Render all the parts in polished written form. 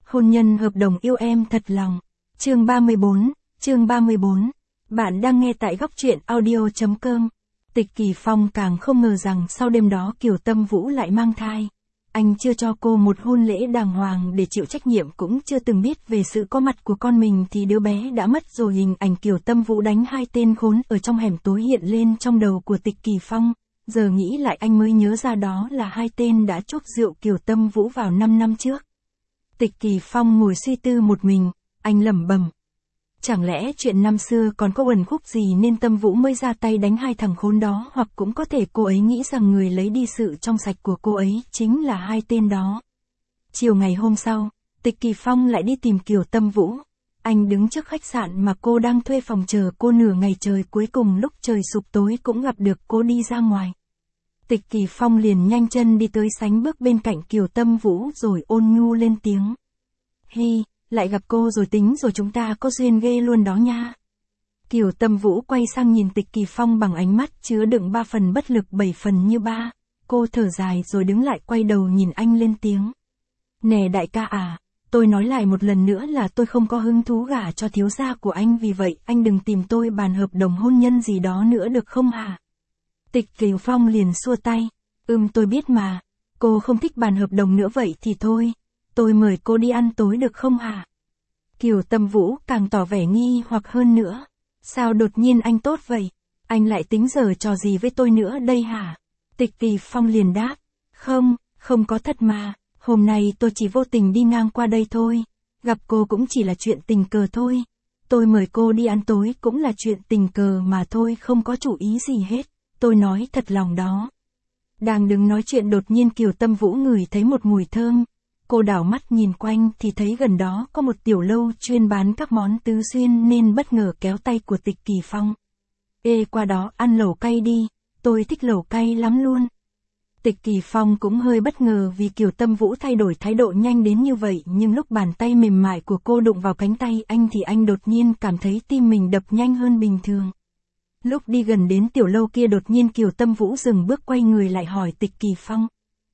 Hôn nhân hợp đồng yêu em thật lòng. Chương 34. Bạn đang nghe tại góc truyện audio.com. Tịch Kỳ Phong càng không ngờ rằng sau đêm đó Kiều Tâm Vũ lại mang thai. Anh chưa cho cô một hôn lễ đàng hoàng để chịu trách nhiệm, cũng chưa từng biết về sự có mặt của con mình thì đứa bé đã mất rồi. Hình ảnh Kiều Tâm Vũ đánh hai tên khốn ở trong hẻm tối hiện lên trong đầu của Tịch Kỳ Phong. Giờ nghĩ lại anh mới nhớ ra đó là hai tên đã chuốc rượu Kiều Tâm Vũ vào 5 năm trước. Tịch Kỳ Phong ngồi suy tư một mình, anh lẩm bẩm. Chẳng lẽ chuyện năm xưa còn có uẩn khúc gì nên Tâm Vũ mới ra tay đánh hai thằng khốn đó, hoặc cũng có thể cô ấy nghĩ rằng người lấy đi sự trong sạch của cô ấy chính là hai tên đó. Chiều ngày hôm sau, Tịch Kỳ Phong lại đi tìm Kiều Tâm Vũ. Anh đứng trước khách sạn mà cô đang thuê phòng chờ cô nửa ngày trời, cuối cùng lúc trời sụp tối cũng gặp được cô đi ra ngoài. Tịch Kỳ Phong liền nhanh chân đi tới sánh bước bên cạnh Kiều Tâm Vũ rồi ôn nhu lên tiếng. Hi, lại gặp cô rồi, tính rồi chúng ta có duyên ghê luôn đó nha. Kiều Tâm Vũ quay sang nhìn Tịch Kỳ Phong bằng ánh mắt chứa đựng 3 phần bất lực 7 phần như ba. Cô thở dài rồi đứng lại quay đầu nhìn anh lên tiếng. Nè đại ca à, tôi nói lại một lần nữa là tôi không có hứng thú gả cho thiếu gia của anh, vì vậy anh đừng tìm tôi bàn hợp đồng hôn nhân gì đó nữa được không hả? Tịch Kỳ Phong liền xua tay. Tôi biết mà, cô không thích bàn hợp đồng nữa, vậy thì thôi, tôi mời cô đi ăn tối được không hả? Kiều Tâm Vũ càng tỏ vẻ nghi hoặc hơn nữa. Sao đột nhiên anh tốt vậy? Anh lại tính giở trò gì với tôi nữa đây hả? Tịch Kỳ Phong liền đáp. Không có thật mà, hôm nay tôi chỉ vô tình đi ngang qua đây thôi. Gặp cô cũng chỉ là chuyện tình cờ thôi. Tôi mời cô đi ăn tối cũng là chuyện tình cờ mà thôi, không có chủ ý gì hết. Tôi nói thật lòng đó. Đang đứng nói chuyện đột nhiên Kiều Tâm Vũ ngửi thấy một mùi thơm. Cô đảo mắt nhìn quanh thì thấy gần đó có một tiểu lâu chuyên bán các món tứ xuyên nên bất ngờ kéo tay của Tịch Kỳ Phong. Ê, qua đó ăn lẩu cay đi, tôi thích lẩu cay lắm luôn. Tịch Kỳ Phong cũng hơi bất ngờ vì Kiều Tâm Vũ thay đổi thái độ nhanh đến như vậy, nhưng lúc bàn tay mềm mại của cô đụng vào cánh tay anh thì anh đột nhiên cảm thấy tim mình đập nhanh hơn bình thường. Lúc đi gần đến tiểu lâu kia đột nhiên Kiều Tâm Vũ dừng bước quay người lại hỏi Tịch Kỳ Phong.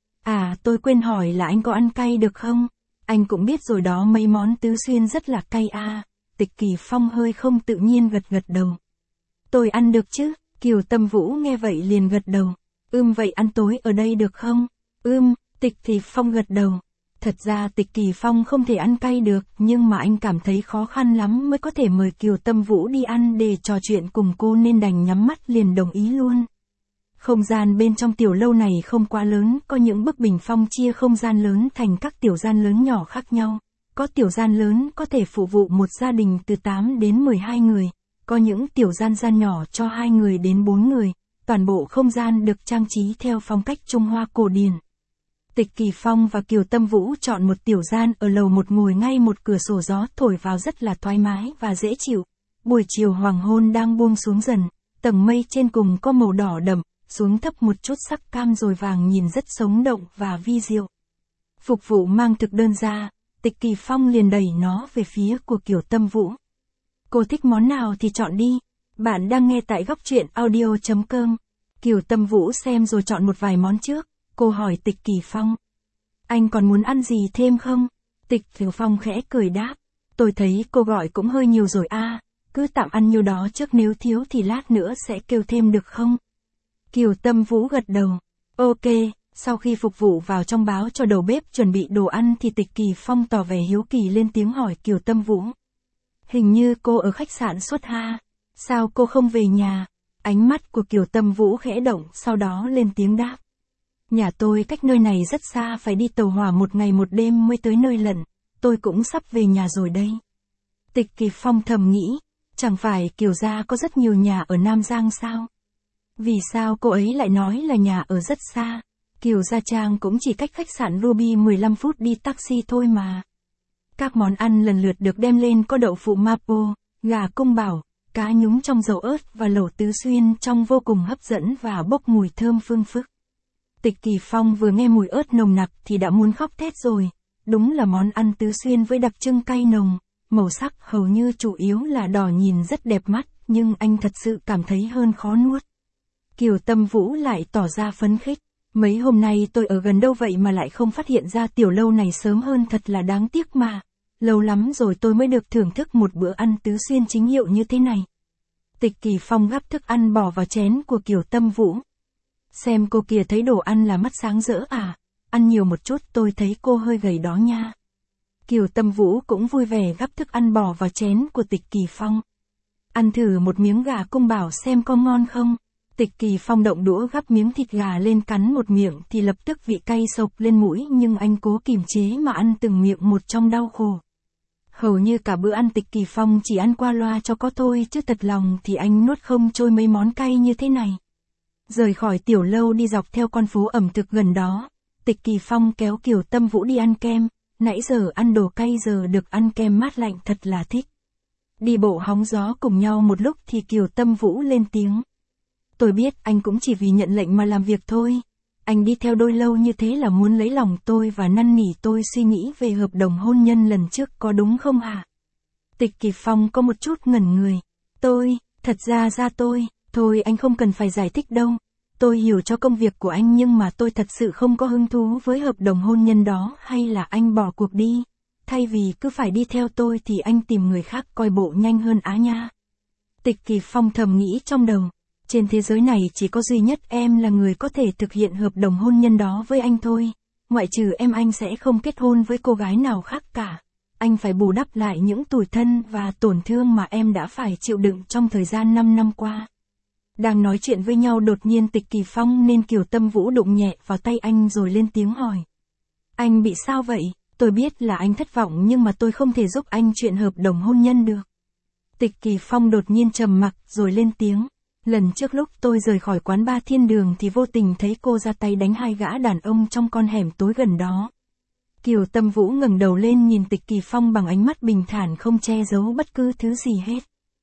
À, tôi quên hỏi là anh có ăn cay được không? Anh cũng biết rồi đó, mấy món tứ xuyên rất là cay à. Tịch Kỳ Phong hơi không tự nhiên gật đầu. Tôi ăn được chứ? Kiều Tâm Vũ nghe vậy liền gật đầu. Vậy ăn tối ở đây được không? Tịch Kỳ Phong gật đầu. Thật ra Tịch Kỳ Phong không thể ăn cay được, nhưng mà anh cảm thấy khó khăn lắm mới có thể mời Kiều Tâm Vũ đi ăn để trò chuyện cùng cô nên đành nhắm mắt liền đồng ý luôn. Không gian bên trong tiểu lâu này không quá lớn, có những bức bình phong chia không gian lớn thành các tiểu gian lớn nhỏ khác nhau. Có tiểu gian lớn có thể phục vụ một gia đình từ 8 đến 12 người, có những tiểu gian nhỏ cho 2 người đến 4 người, toàn bộ không gian được trang trí theo phong cách Trung Hoa cổ điển. Tịch Kỳ Phong và Kiều Tâm Vũ chọn một tiểu gian ở lầu 1 ngồi ngay một cửa sổ, gió thổi vào rất là thoải mái và dễ chịu. Buổi chiều hoàng hôn đang buông xuống dần, tầng mây trên cùng có màu đỏ đậm, xuống thấp một chút sắc cam rồi vàng, nhìn rất sống động và vi diệu. Phục vụ mang thực đơn ra, Tịch Kỳ Phong liền đẩy nó về phía của Kiều Tâm Vũ. Cô thích món nào thì chọn đi. Bạn đang nghe tại góc truyện audio.com. Kiều Tâm Vũ xem rồi chọn một vài món trước. Cô hỏi Tịch Kỳ Phong. Anh còn muốn ăn gì thêm không? Tịch Kỳ Phong khẽ cười đáp. Tôi thấy cô gọi cũng hơi nhiều rồi à, cứ tạm ăn nhiêu đó trước, nếu thiếu thì lát nữa sẽ kêu thêm được không? Kiều Tâm Vũ gật đầu. Ok, sau khi phục vụ vào trong báo cho đầu bếp chuẩn bị đồ ăn thì Tịch Kỳ Phong tỏ vẻ hiếu kỳ lên tiếng hỏi Kiều Tâm Vũ. Hình như cô ở khách sạn suốt ha, sao cô không về nhà? Ánh mắt của Kiều Tâm Vũ khẽ động, sau đó lên tiếng đáp. Nhà tôi cách nơi này rất xa, phải đi tàu hỏa 1 ngày 1 đêm mới tới nơi lận, tôi cũng sắp về nhà rồi đây. Tịch Kỳ Phong thầm nghĩ, chẳng phải Kiều gia có rất nhiều nhà ở Nam Giang sao? Vì sao cô ấy lại nói là nhà ở rất xa? Kiều Gia Trang cũng chỉ cách khách sạn Ruby 15 phút đi taxi thôi mà. Các món ăn lần lượt được đem lên, có đậu phụ mapo, gà cung bảo, cá nhúng trong dầu ớt và lẩu tứ xuyên trông vô cùng hấp dẫn và bốc mùi thơm phương phức. Tịch Kỳ Phong vừa nghe mùi ớt nồng nặc thì đã muốn khóc thét rồi. Đúng là món ăn tứ xuyên với đặc trưng cay nồng, màu sắc hầu như chủ yếu là đỏ, nhìn rất đẹp mắt, nhưng anh thật sự cảm thấy hơn khó nuốt. Kiều Tâm Vũ lại tỏ ra phấn khích. Mấy hôm nay tôi ở gần đâu vậy mà lại không phát hiện ra tiểu lâu này sớm hơn, thật là đáng tiếc mà. Lâu lắm rồi tôi mới được thưởng thức một bữa ăn tứ xuyên chính hiệu như thế này. Tịch Kỳ Phong gắp thức ăn bỏ vào chén của Kiều Tâm Vũ. Xem cô kìa, thấy đồ ăn là mắt sáng rỡ à, ăn nhiều một chút, tôi thấy cô hơi gầy đó nha. Kiều Tâm Vũ cũng vui vẻ gắp thức ăn bỏ vào chén của Tịch Kỳ Phong. Ăn thử một miếng gà cung bảo xem có ngon không. Tịch Kỳ Phong động đũa gắp miếng thịt gà lên cắn một miệng thì lập tức vị cay sộc lên mũi, nhưng anh cố kìm chế mà ăn từng miệng một trong đau khổ. Hầu như cả bữa ăn Tịch Kỳ Phong chỉ ăn qua loa cho có thôi, chứ thật lòng thì anh nuốt không trôi mấy món cay như thế này. Rời khỏi tiểu lâu đi dọc theo con phố ẩm thực gần đó, Tịch Kỳ Phong kéo Kiều Tâm Vũ đi ăn kem, nãy giờ ăn đồ cay giờ được ăn kem mát lạnh thật là thích. Đi bộ hóng gió cùng nhau một lúc thì Kiều Tâm Vũ lên tiếng. Tôi biết anh cũng chỉ vì nhận lệnh mà làm việc thôi. Anh đi theo đôi lâu như thế là muốn lấy lòng tôi và năn nỉ tôi suy nghĩ về hợp đồng hôn nhân lần trước, có đúng không hả? Tịch Kỳ Phong có một chút ngẩn người. Thật ra thôi anh không cần phải giải thích đâu. Tôi hiểu cho công việc của anh, nhưng mà tôi thật sự không có hứng thú với hợp đồng hôn nhân đó, hay là anh bỏ cuộc đi. Thay vì cứ phải đi theo tôi thì anh tìm người khác coi bộ nhanh hơn á nha. Tịch Kỳ Phong thầm nghĩ trong đầu. Trên thế giới này chỉ có duy nhất em là người có thể thực hiện hợp đồng hôn nhân đó với anh thôi. Ngoại trừ em, anh sẽ không kết hôn với cô gái nào khác cả. Anh phải bù đắp lại những tủi thân và tổn thương mà em đã phải chịu đựng trong thời gian 5 năm qua. Đang nói chuyện với nhau đột nhiên Tịch Kỳ Phong nên Kiều Tâm Vũ đụng nhẹ vào tay anh rồi lên tiếng hỏi. Anh bị sao vậy? Tôi biết là anh thất vọng nhưng mà tôi không thể giúp anh chuyện hợp đồng hôn nhân được. Tịch Kỳ Phong đột nhiên trầm mặc rồi lên tiếng. Lần trước lúc tôi rời khỏi quán bar Thiên Đường thì vô tình thấy cô ra tay đánh 2 gã đàn ông trong con hẻm tối gần đó. Kiều Tâm Vũ ngẩng đầu lên nhìn Tịch Kỳ Phong bằng ánh mắt bình thản không che giấu bất cứ thứ gì hết.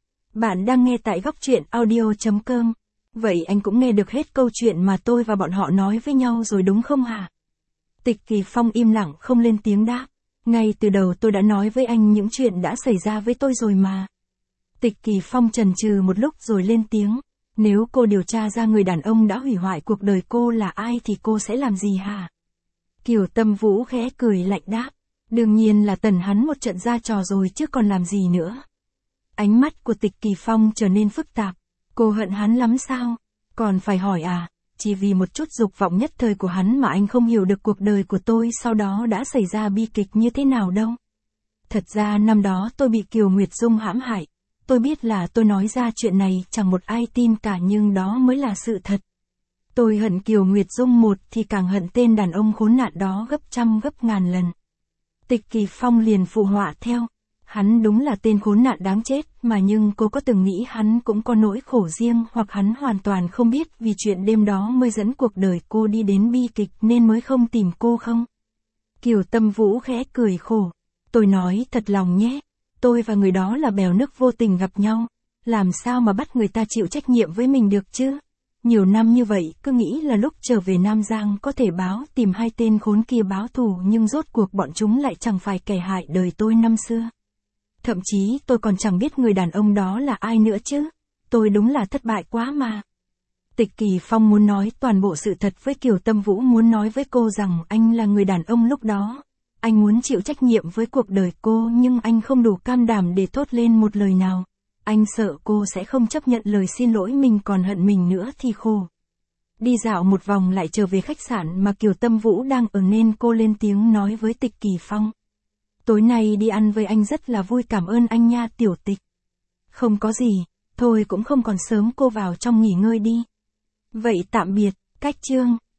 Bạn đang nghe tại góc truyện audio.com. Vậy anh cũng nghe được hết câu chuyện mà tôi và bọn họ nói với nhau rồi đúng không hả? Tịch Kỳ Phong im lặng không lên tiếng đáp. Ngay từ đầu tôi đã nói với anh những chuyện đã xảy ra với tôi rồi mà. Tịch Kỳ Phong chần chừ một lúc rồi lên tiếng. Nếu cô điều tra ra người đàn ông đã hủy hoại cuộc đời cô là ai thì cô sẽ làm gì hả? Kiều Tâm Vũ khẽ cười lạnh đáp. Đương nhiên là tần hắn một trận ra trò rồi chứ còn làm gì nữa. Ánh mắt của Tịch Kỳ Phong trở nên phức tạp. Cô hận hắn lắm sao? Còn phải hỏi à? Chỉ vì một chút dục vọng nhất thời của hắn mà anh không hiểu được cuộc đời của tôi sau đó đã xảy ra bi kịch như thế nào đâu. Thật ra năm đó tôi bị Kiều Nguyệt Dung hãm hại. Tôi biết là tôi nói ra chuyện này chẳng một ai tin cả, nhưng đó mới là sự thật. Tôi hận Kiều Nguyệt Dung một thì càng hận tên đàn ông khốn nạn đó gấp trăm gấp ngàn lần. Tịch Kỳ Phong liền phụ họa theo. Hắn đúng là tên khốn nạn đáng chết, mà nhưng cô có từng nghĩ hắn cũng có nỗi khổ riêng, hoặc hắn hoàn toàn không biết vì chuyện đêm đó mới dẫn cuộc đời cô đi đến bi kịch nên mới không tìm cô không? Kiều Tâm Vũ khẽ cười khổ. Tôi nói thật lòng nhé. Tôi và người đó là bèo nước vô tình gặp nhau. Làm sao mà bắt người ta chịu trách nhiệm với mình được chứ? Nhiều năm như vậy, cứ nghĩ là lúc trở về Nam Giang có thể tìm 2 tên khốn kia báo thù, nhưng rốt cuộc bọn chúng lại chẳng phải kẻ hại đời tôi năm xưa. Thậm chí tôi còn chẳng biết người đàn ông đó là ai nữa chứ. Tôi đúng là thất bại quá mà. Tịch Kỳ Phong muốn nói toàn bộ sự thật với Kiều Tâm Vũ, muốn nói với cô rằng anh là người đàn ông lúc đó. Anh muốn chịu trách nhiệm với cuộc đời cô, nhưng anh không đủ can đảm để thốt lên một lời nào. Anh sợ cô sẽ không chấp nhận lời xin lỗi mình, còn hận mình nữa thì khổ. Đi dạo một vòng lại trở về khách sạn mà Kiều Tâm Vũ đang ở nên cô lên tiếng nói với Tịch Kỳ Phong. Tối nay đi ăn với anh rất là vui, cảm ơn anh nha Tiểu Tịch. Không có gì, thôi cũng không còn sớm, cô vào trong nghỉ ngơi đi. Vậy tạm biệt, cách chương.